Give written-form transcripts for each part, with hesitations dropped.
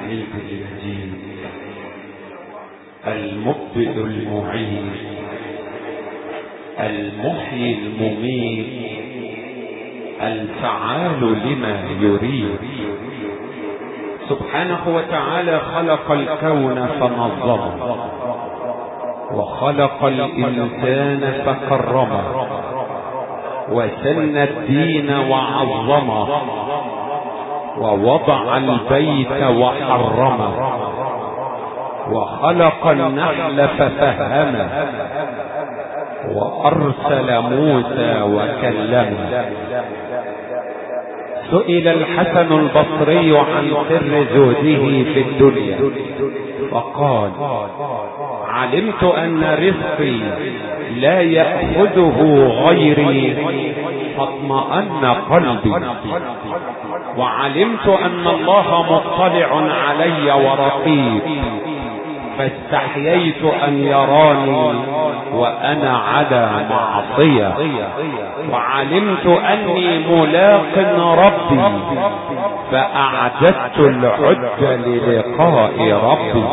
الحميد المجيد المبدئ المعيد المحيي المميت الفعال لما يريد سبحانه وتعالى خلق الكون فنظمه وخلق الإنسان فكرمه وسن الدين وعظمه ووضع البيت وحرمه وخلق النحل ففهمه وأرسل موسى وكلمه. سئل الحسن البصري عن سر زهده في الدنيا فقال: علمت أن رزقي لا يأخذه غيري فاطمأن قلبي، وعلمت أن الله مطلع علي ورقيب فاستحييت أن يراني وأنا على معصية، وعلمت أني ملاق ربي فأعددت العد للقاء ربي.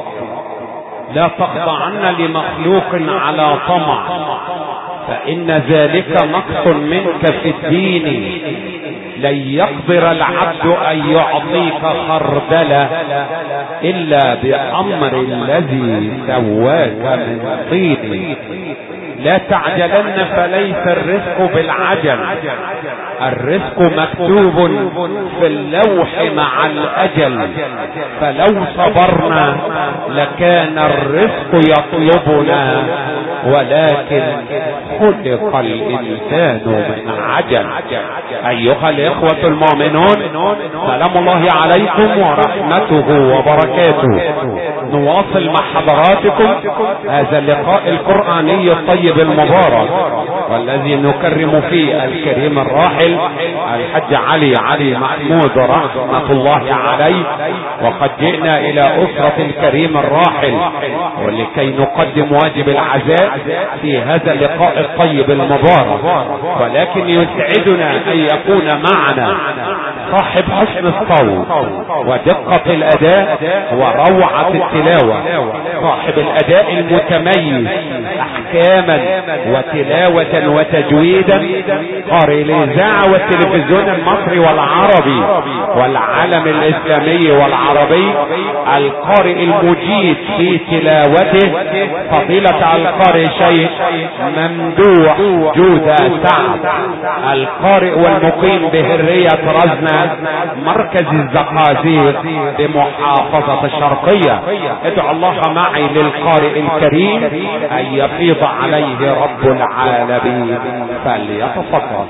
لا تخضعن لمخلوق على طمع فإن ذلك نقص منك في الدين. لن يقدر العبد أن يعطيك خردلة إلا بأمر الذي سواك من طين. لا تعجلن فليس الرزق بالعجل، الرزق مكتوب في اللوح مع الأجل، فلو صبرنا لكان الرزق يطلبنا، ولكن خلق الإنسان من عجل. أيها الإخوة المؤمنون، سلام الله عليكم ورحمته وبركاته. نواصل مع حضراتكم هذا اللقاء القرآني الطيب المبارك، والذي نكرم فيه الكريم الراحل الحج علي محمود رحمة الله عليه. وقد جئنا إلى أسرة الكريم الراحل ولكي نقدم واجب العزاء في هذا اللقاء الطيب المبارك، ولكن يسعدنا أن يكون معنا صاحب حسن الصوت ودقة الأداء وروعة التلاوة، صاحب الأداء المتميز أحكاما وتلاوة وتجويدا، قارئ الإذاعة والتلفزيون المصري والعربي والعالم الإسلامي والعربي، القارئ المجيد في تلاوته فضيلة القارئ شيخ ممدوح جودة سعد، القارئ والمقيم بهرية رزنة مركز الزقازيق بمحافظة الشرقية. ادعو الله معي للقارئ الكريم أن يفيض عليه رب العالمين، فليتفضل.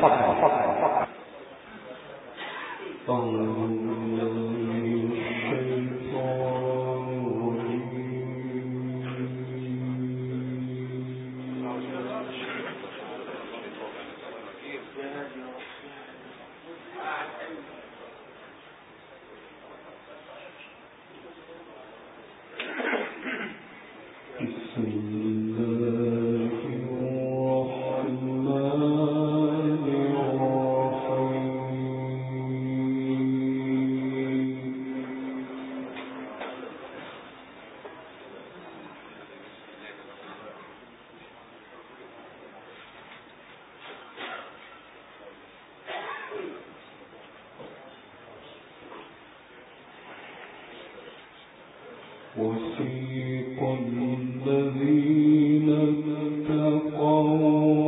وسيق الذين اتقوا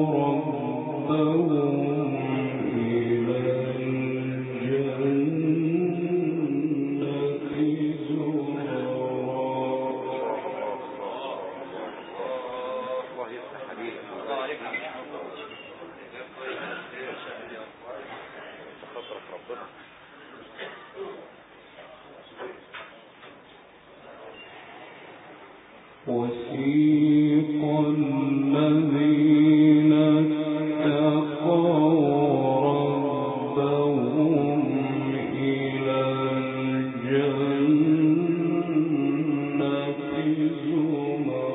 ربهم إلى الجنة زمرا. وسيق الذين اتقوا ربهم إلى الجنة زمرا.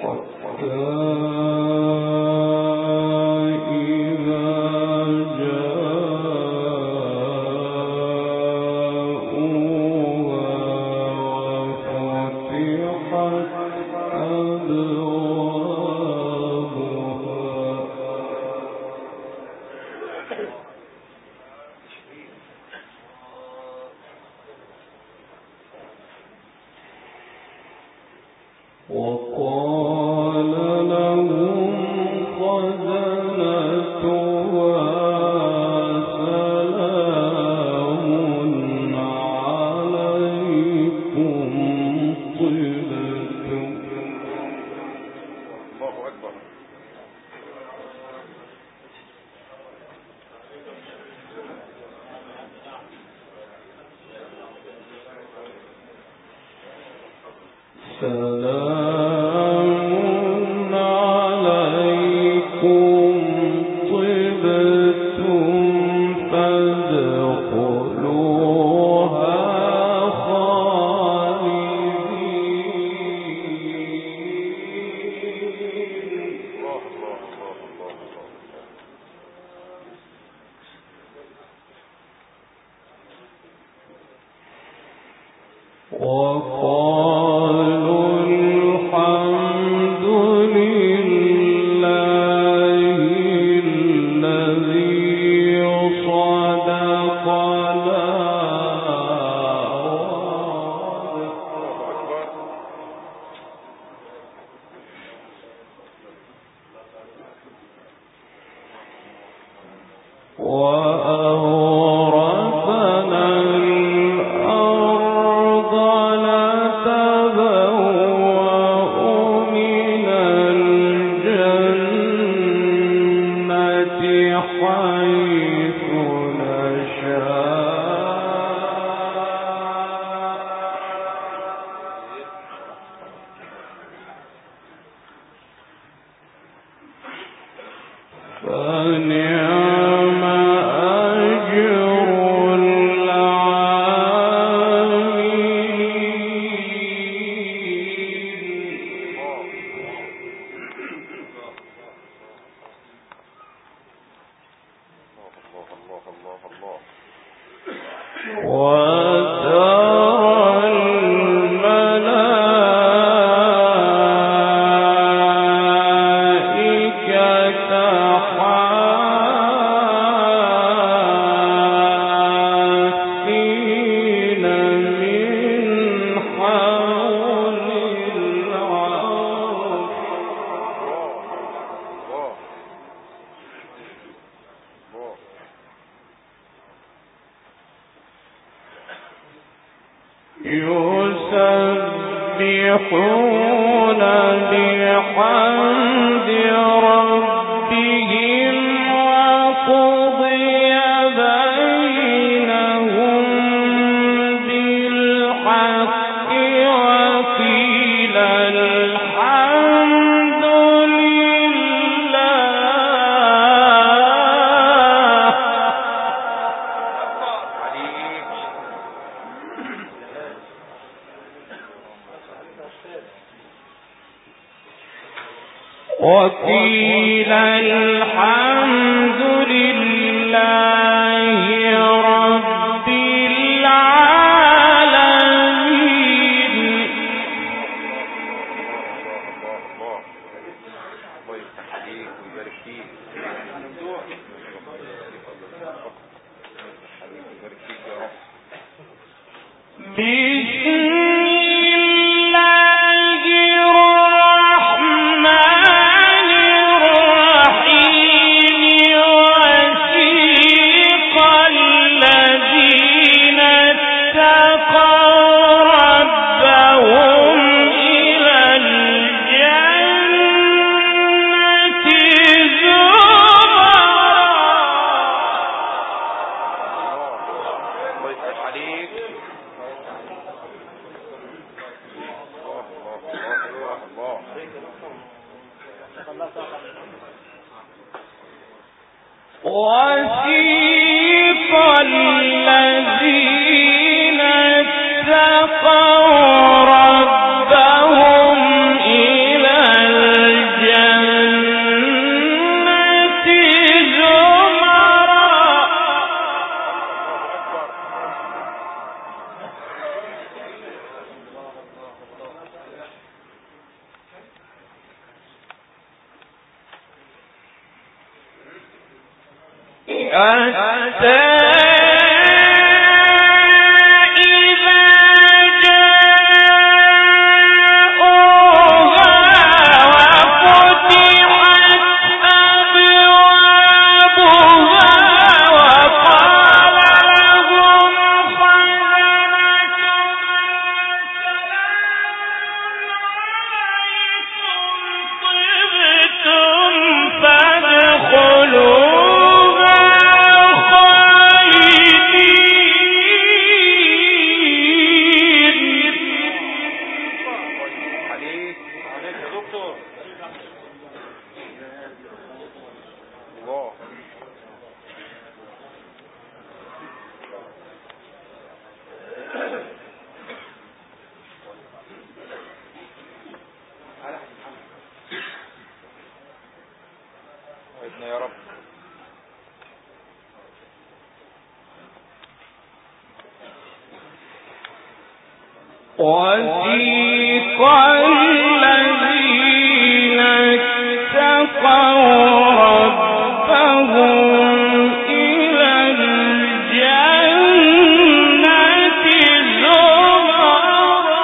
وقيل الحمد لله رب العالمين. الله يفتح عليك ويبارك فيك. وسيق الذين اتقوا ربهم إلى يا رب. وسيق الذين اتقوا ربهم إلى الجنة زمرا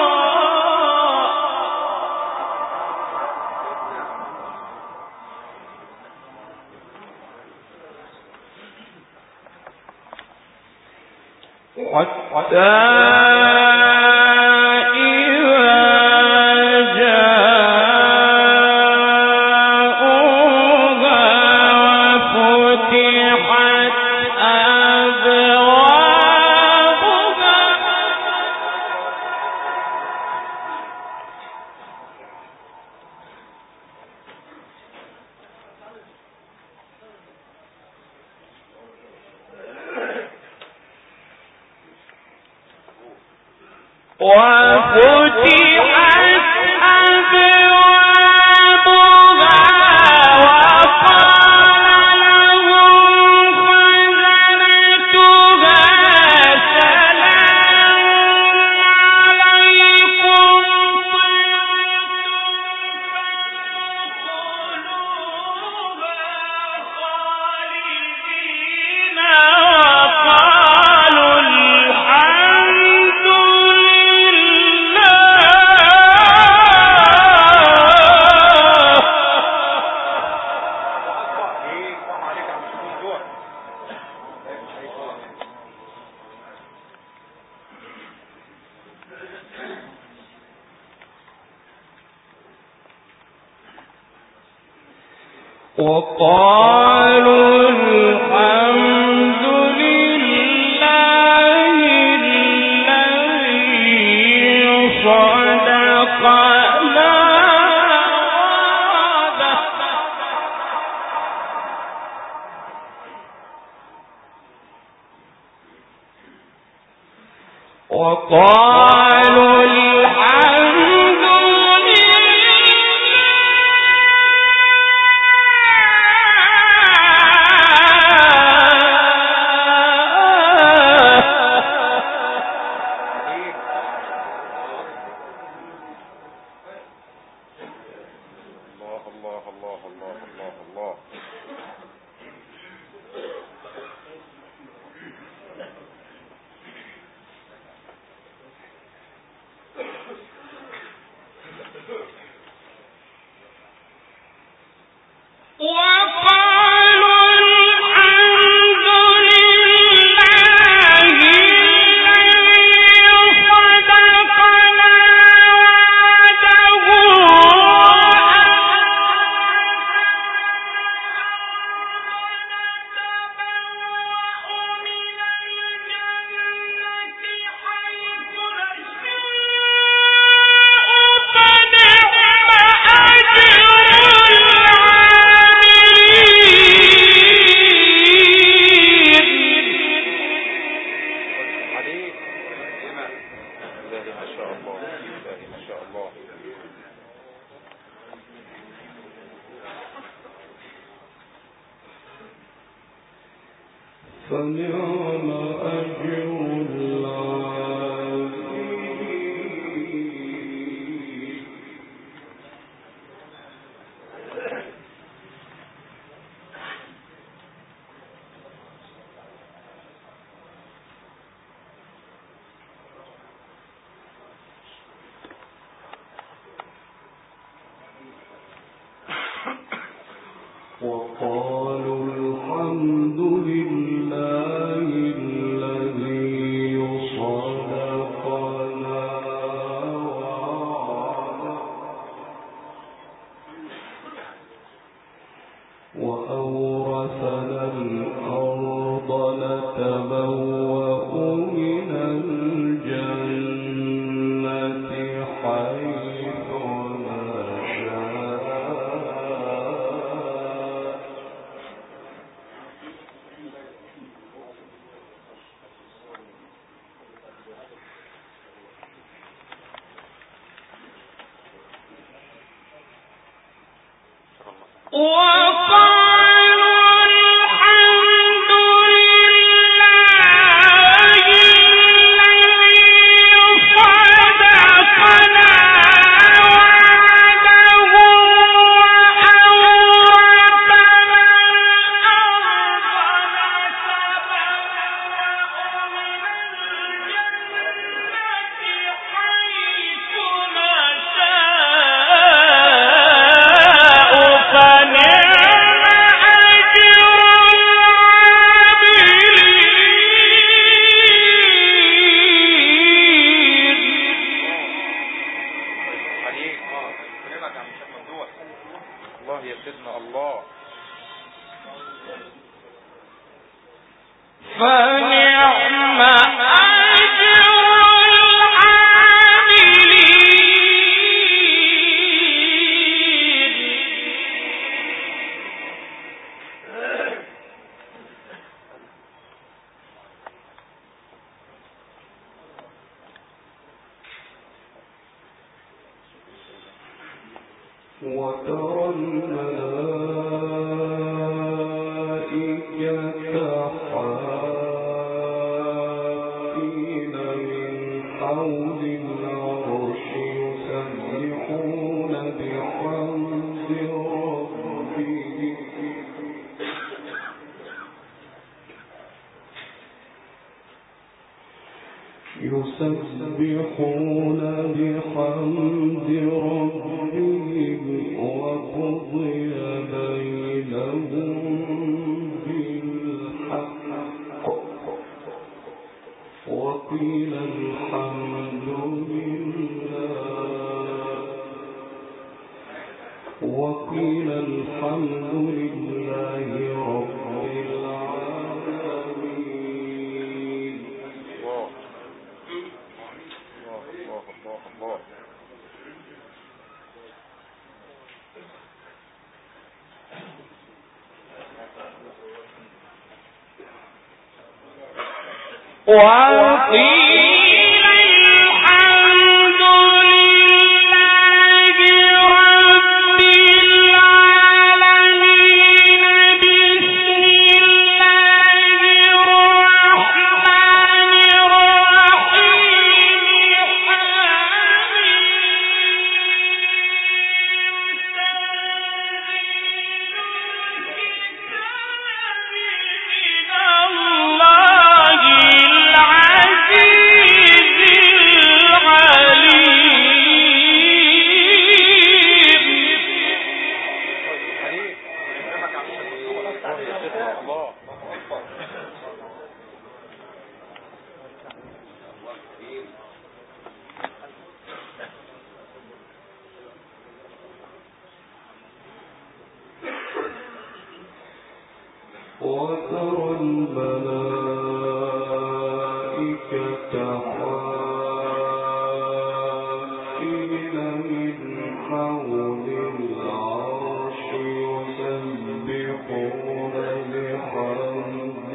وقالوا الحمد لله الذي صدقنا وقالوا الحمد فنعم أجر العاملين. وقالوا الحمد لله الذي صدقنا وأورثنا الأرض نتبوأ من الجنة حيث نشاء وترى الملائكة حافين من حول العرش يسبحون بحمد ربهم وقضي بينهم بالحق وقيل الحمد لله رب العالمين. وقيل الحمد لله رب العالمين. بسم الله الرحمن الرحيم. وترى الملائكة حافين من حول العرش يسبحون بحمد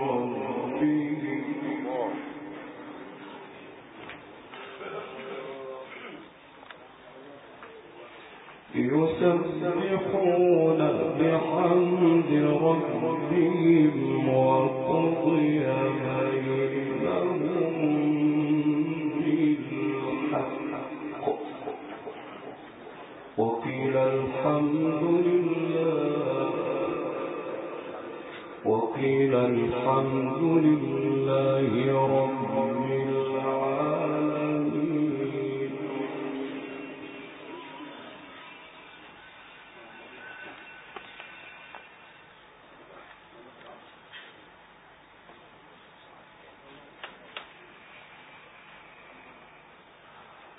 ربهم وقضي بينهم بالحق وقيل الحمد لله رب العالمين.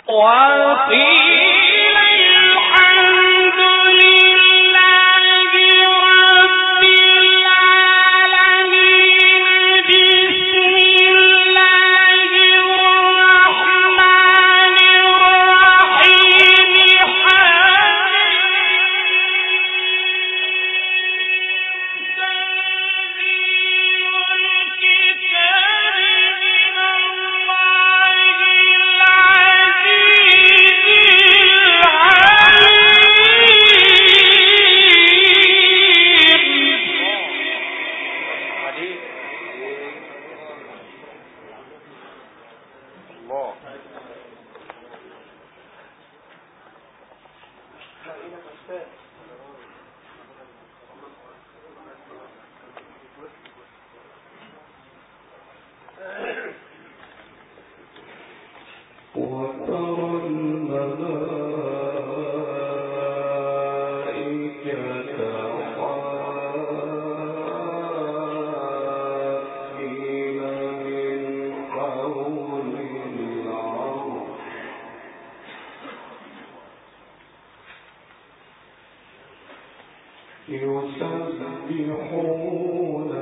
يسبحون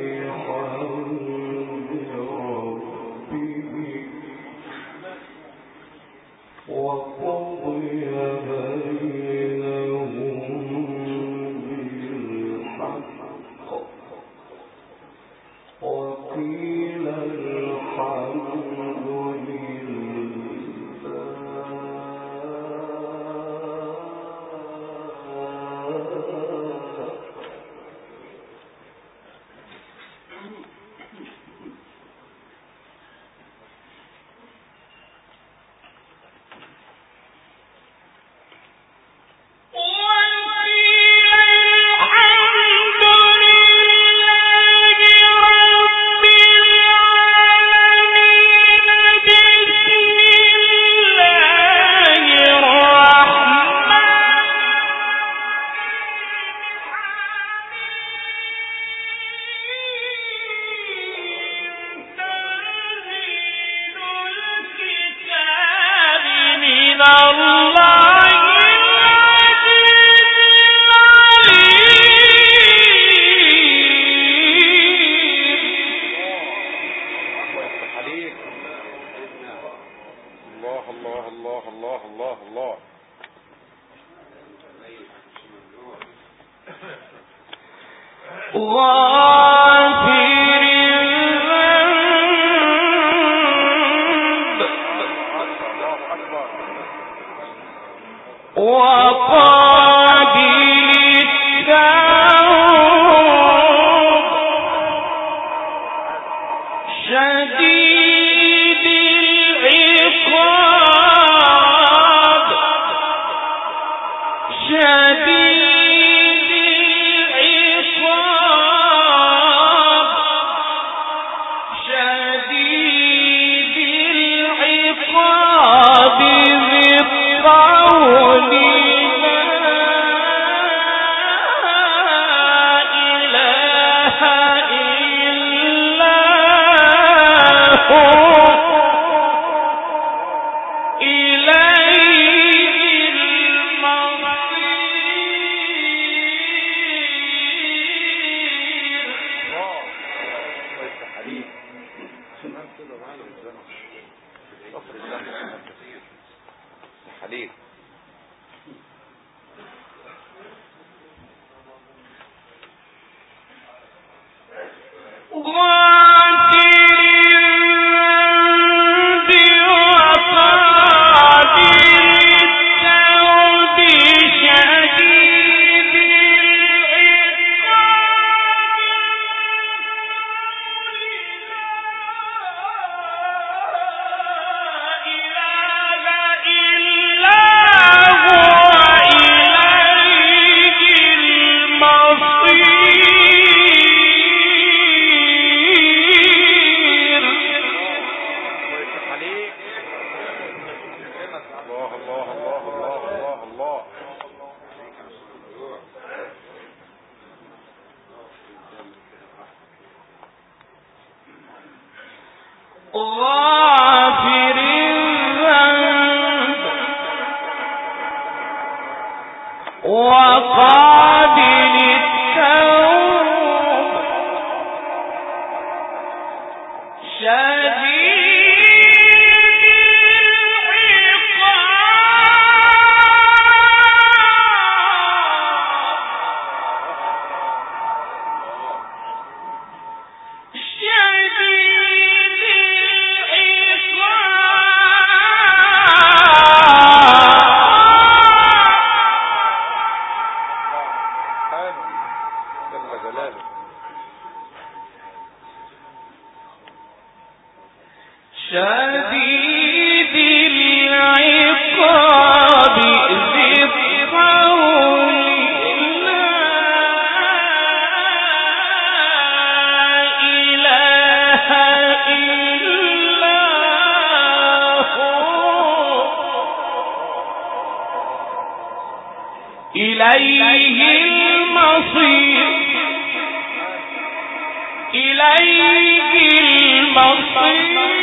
بحمد ربهم وقضي بينهم بالحق وقيل الحمد وقابل التوب شديد إليه المصير إليه المصير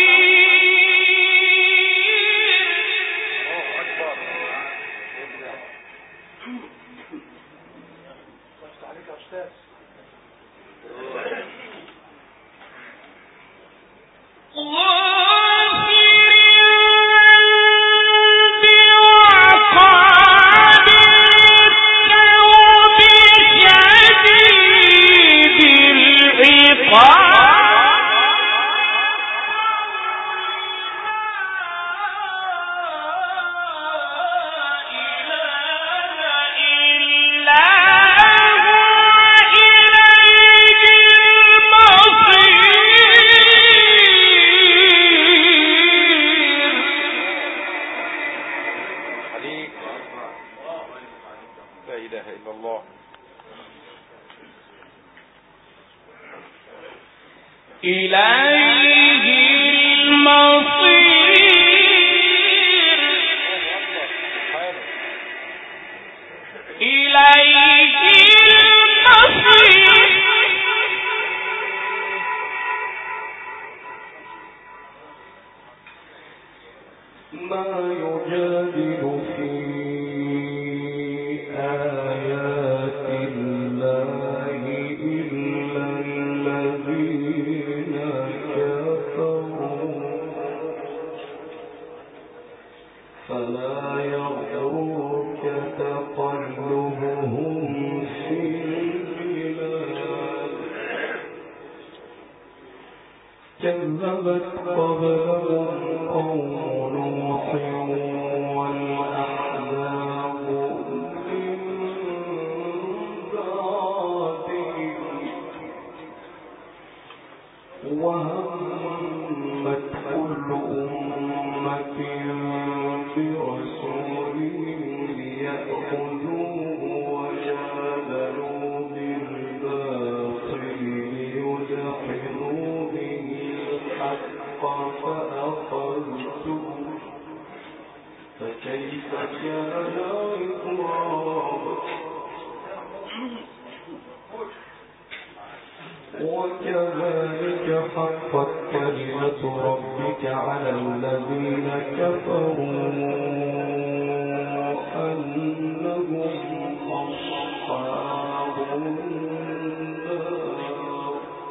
كذبت قبلهم قوم نوح والأحزاب من بعدهم وهمت كل أمة برسولهم ليأخذوه وجادلوا بالباطل ليدحضوا به الحق فأخذتهم فكيف كان عقاب وكذلك حقت كلمة ربك على الذين كفروا أنهم أصحاب النار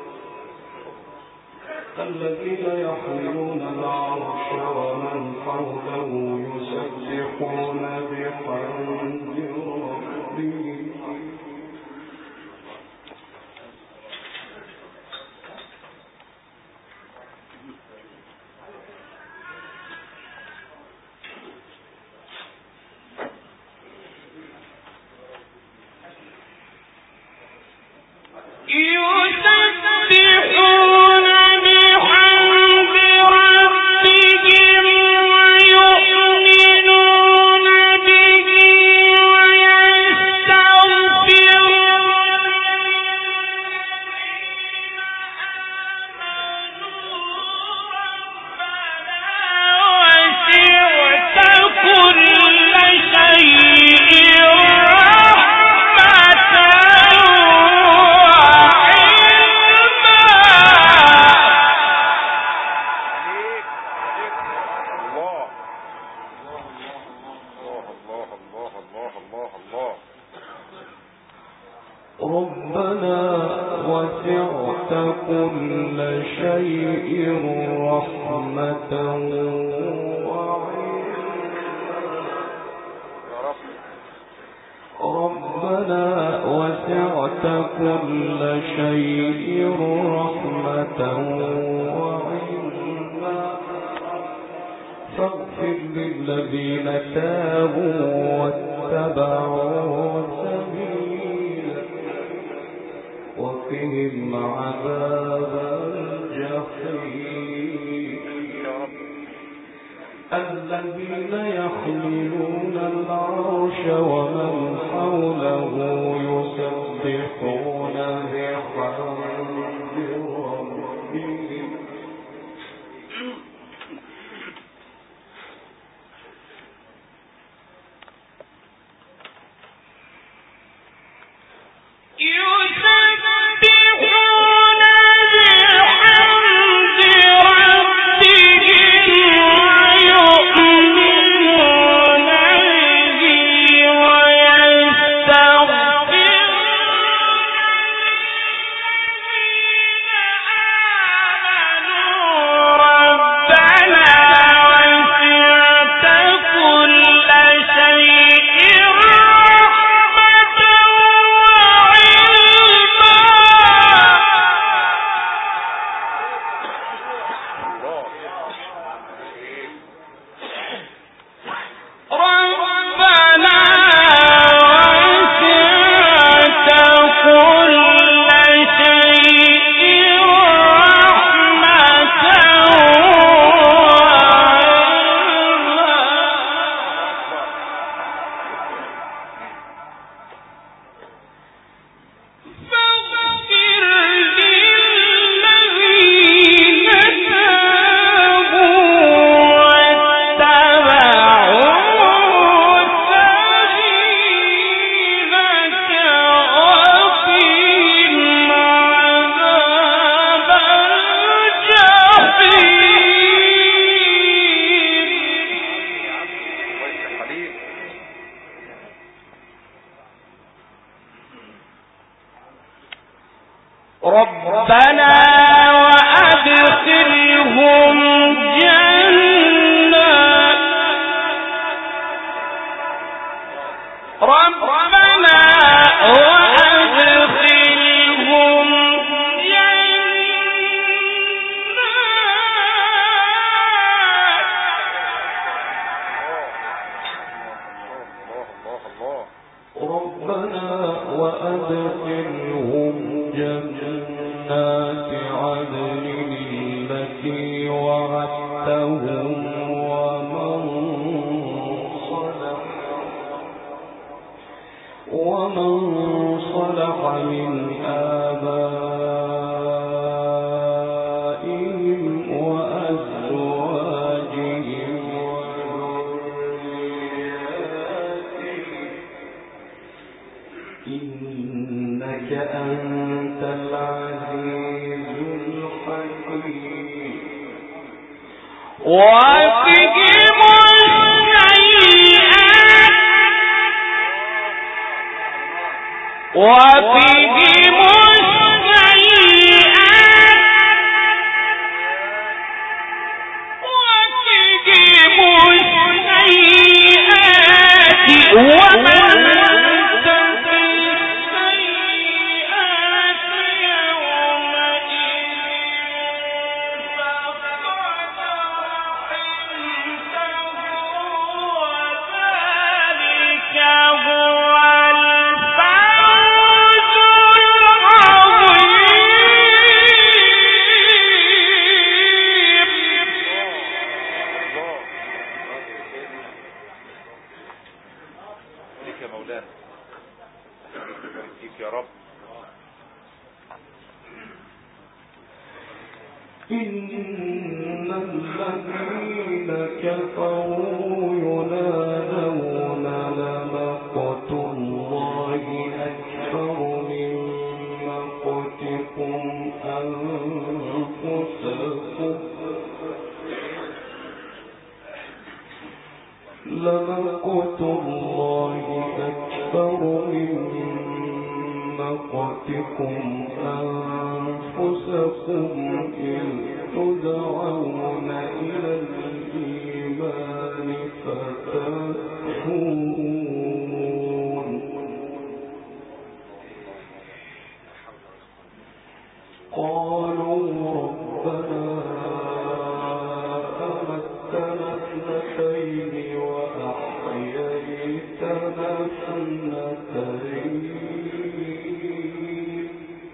الذين يحملون العرش ومن حوله يسبحون بحمد ربهم ربنا وسعت كل شيء رحمة ربنا وسعت كل شيء رحمة وعلما فاغفر للذين تابوا واتبعوا سبيلك وقهم عذاب الجحيم الذين يحملون العرش ومن حوله يسبحون بحمد ربهم ربنا وأدخلهم جنات ربنا وأدخلهم ربنا وأدخلهم جنات عدن التي وعدتهم ومن صلح من آبائهم وأزواجهم وذرياتهم إنك أنت العزيز الحكيم وفيهم إن الذين كفروا ينادون لمقت الله أكبر من مقتكم أنفسكم لمقت الله أكبر من مقتكم أنفسكم إذ تدعون إلى الإيمان فتكفرون قالوا ربنا أمتنا اثنتين وأحييتنا اثنتين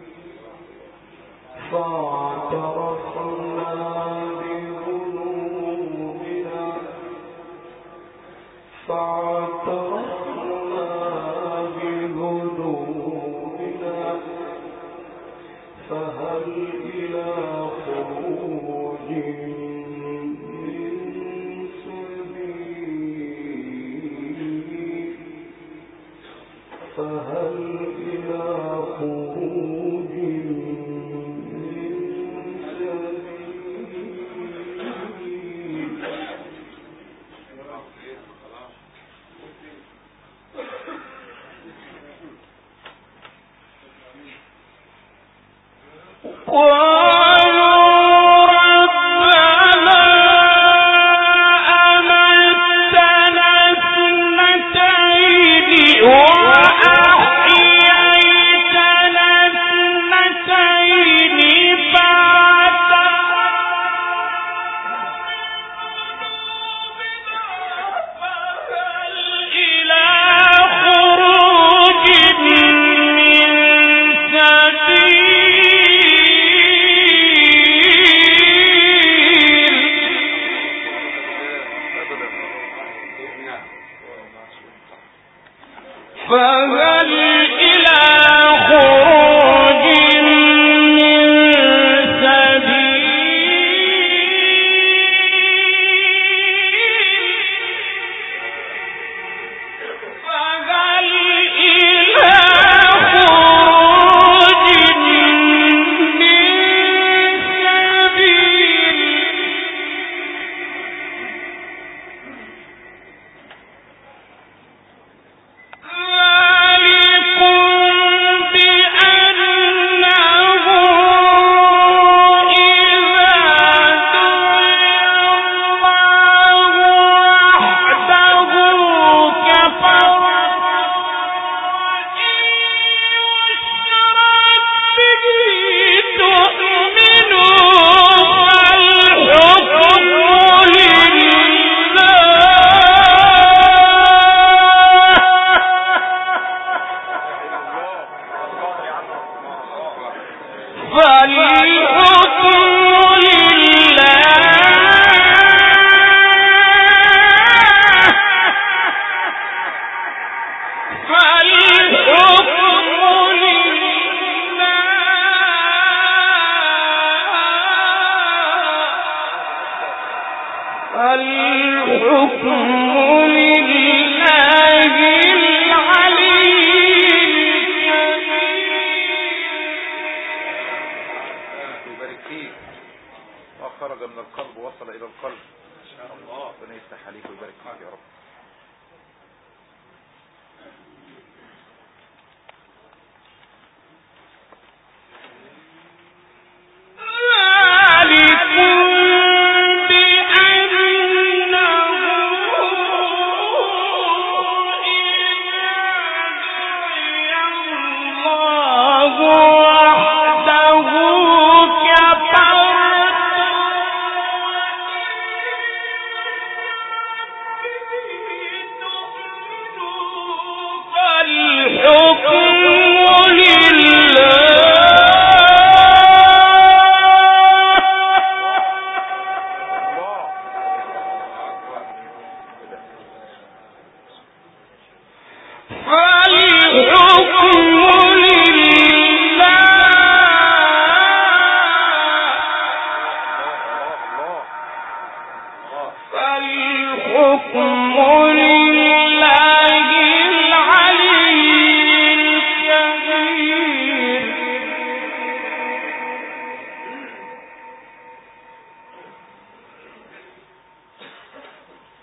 فاعترفنا بذنوبنا فهل إلى خروج من سبيل فهل إلى خروج من سبيل خرج من القلب وصل إلى القلب. ربنا يفتح عليك ويبارك فيك يا رب.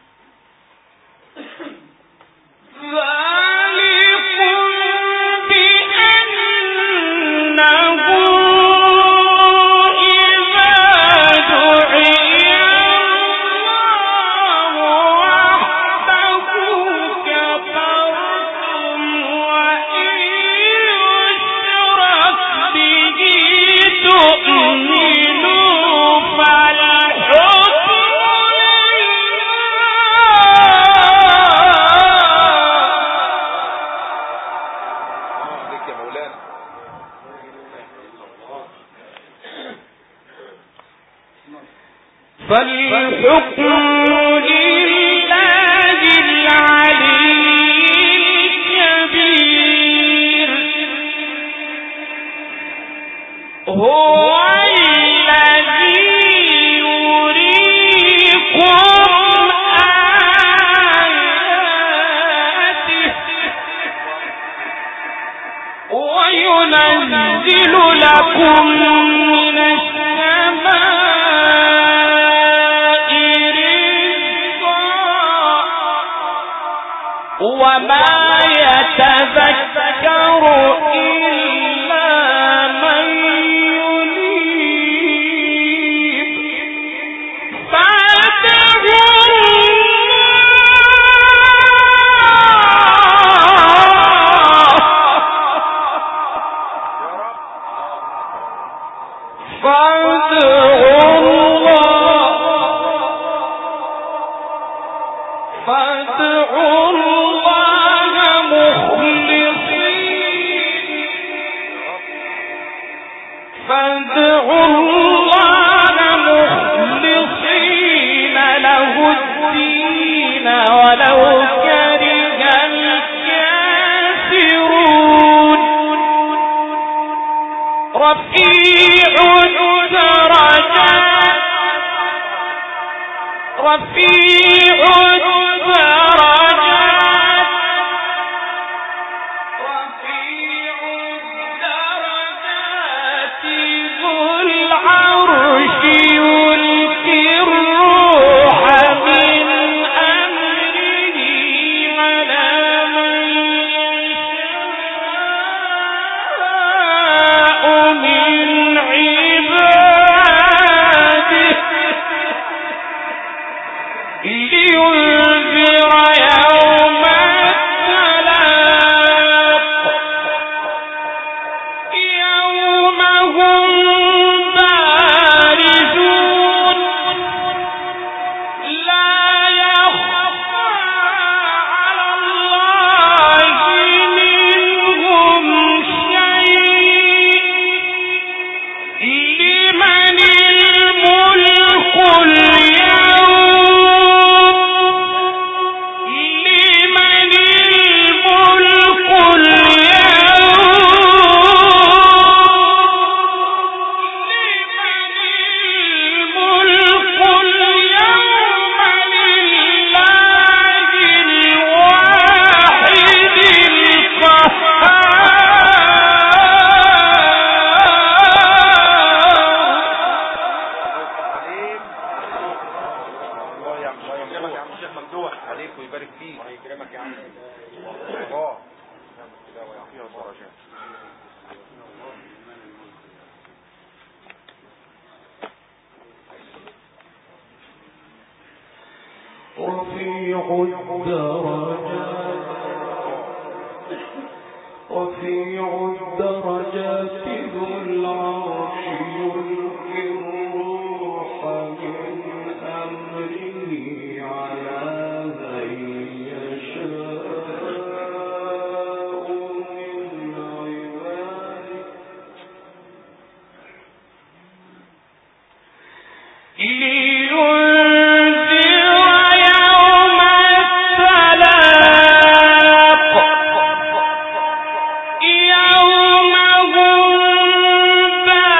ذلكم فالحكم لله العلي الكبير هو الذي يريكم آياته وينزل لكم من السماء رزقا وما يتذكر إلا من ينيب فادعوا الله مخلصين له الدين ولو كره الكافرون رفيع الدرجات ذو العرش يلقي الروح من أمره على من يشاء من عباده لينذر يوم التلاق يوم هم بارزون لا يخفى على الله منهم شيء لمن الملك عليك ويبارك فيك ويكرمك يا عم الله ويعطيها الدرجات. رفيع الدرجات ذو العرش يلقي الروح من أمره على من يشاء من عباده يوم هم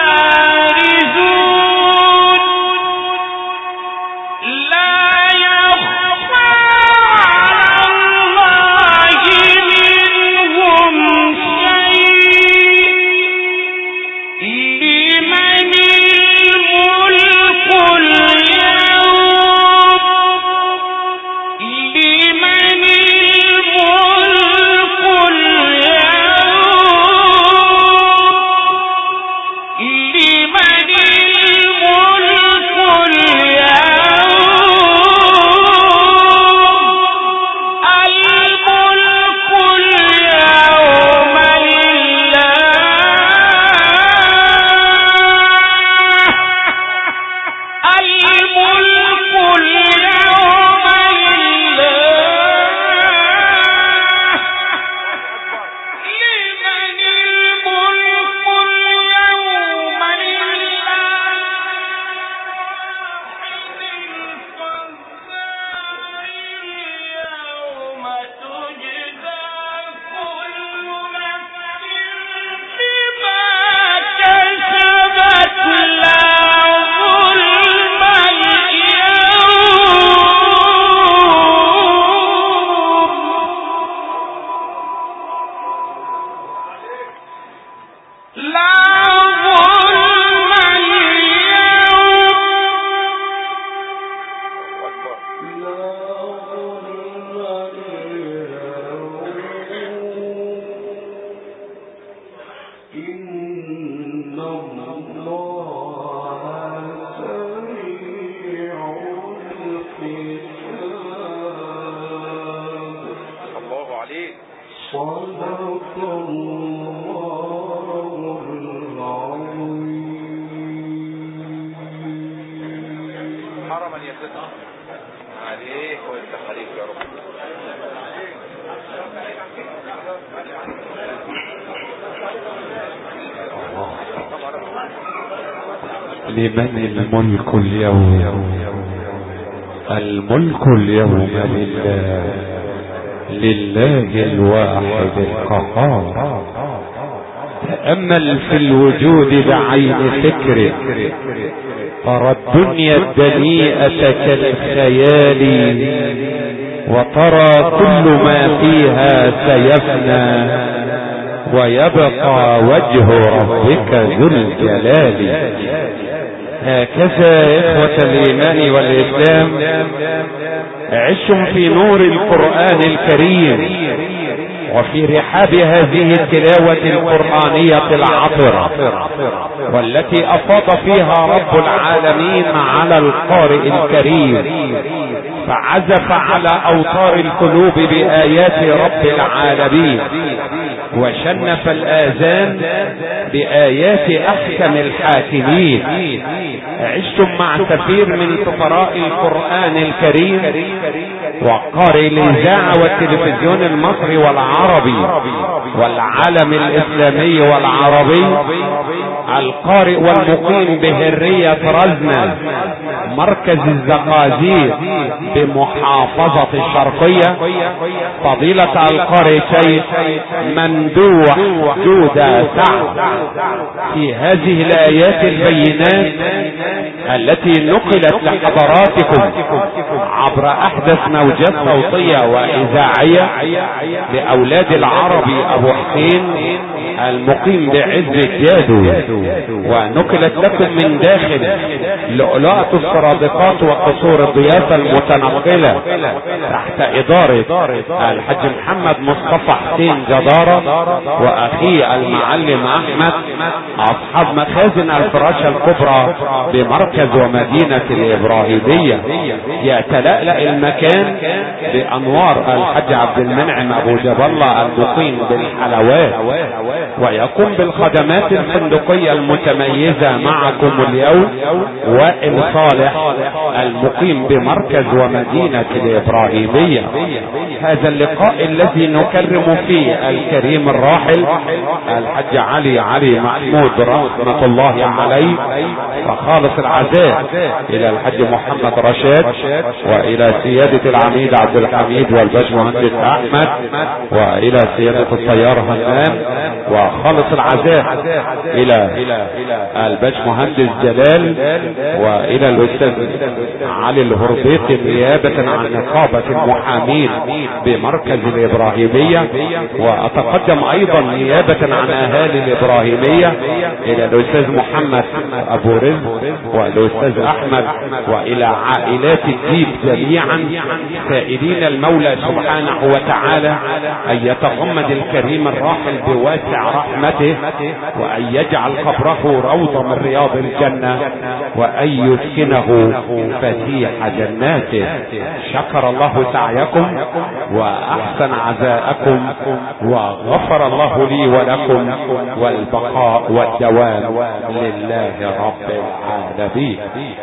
لمن الملك اليوم؟ الملك اليوم لله الواحد القهار. تأمل في الوجود بعين فكرك، ترى الدنيا الدنيئة كالخيال، وترى كل ما فيها سيفنى، ويبقى وجه ربك ذو الجلال. هكذا إخوة الإيمان والإسلام عشتم في نور القرآن الكريم، وفي رحاب هذه التلاوة القرآنية العطرة، والتي أفاض فيها رب العالمين على القارئ الكريم، فعزف على أوتار القلوب بآيات رب العالمين، وشنف الآذان بآيات أحكم الحاكمين. عشتم مع سفير من سفراء القرآن الكريم، وقارئ الإذاعة والتلفزيون المصري والعربي والعالم الإسلامي والعربي، القارئ والمقيم بهرية رزنة مركز الزقازيق بمحافظة الشرقية، فضيلة القارئ شيخ ممدوح جودة سعد، في هذه الآيات البينات التي نقلت لحضراتكم عبر أحدث موجات صوتية وإذاعية لأولاد العربي أبو حسين المقيم بعز الجادو، ونقلت لكم من داخل لؤلؤة السرادقات وقصور الضيافة المتنقلة تحت إدارة الحاج محمد مصطفى حسين جدارة وأخيه المعلم أحمد، أصحاب مخازن الفراشة الكبرى بمركز ومدينة الإبراهيمية. يتلألأ المكان بأنوار الحاج عبد المنعم أبو جبلة المقيم بالحلوات، ويقوم بالخدمات الفندقية المتميزة معكم اليوم وائل صالح المقيم بمركز ومدينة الإبراهيمية. هذا اللقاء الذي نكرم فيه الكريم الراحل الحاج علي محمود رحمة الله عليه، فخالص العزاء إلى الحاج محمد رشاد، وإلى سيادة العميد عبد الحميد والباشمهندس أحمد، وإلى سيادة الطيار هنام، وخالص العزاء إلى الباشمهندس جلال، وإلى الأستاذ علي الهربيطي نيابة عن نقابة المحامين بمركز الإبراهيمية، وأتقدم أيضا نيابة عن أهالي الإبراهيمية إلى الأستاذ محمد أبو رزق والأستاذ أحمد، وإلى عائلات الديب جميعا، سائلين المولى سبحانه وتعالى أن يتغمد الكريم الراحل بواسع رحمته، وأن يجعل قبره روضة من رياض الجنة، وأن يسكنه فسيح جناته. شكر الله سعيكم وأحسن عزاءكم، وغفر الله لي ولكم، والبقاء والدوام لله رب العالمين.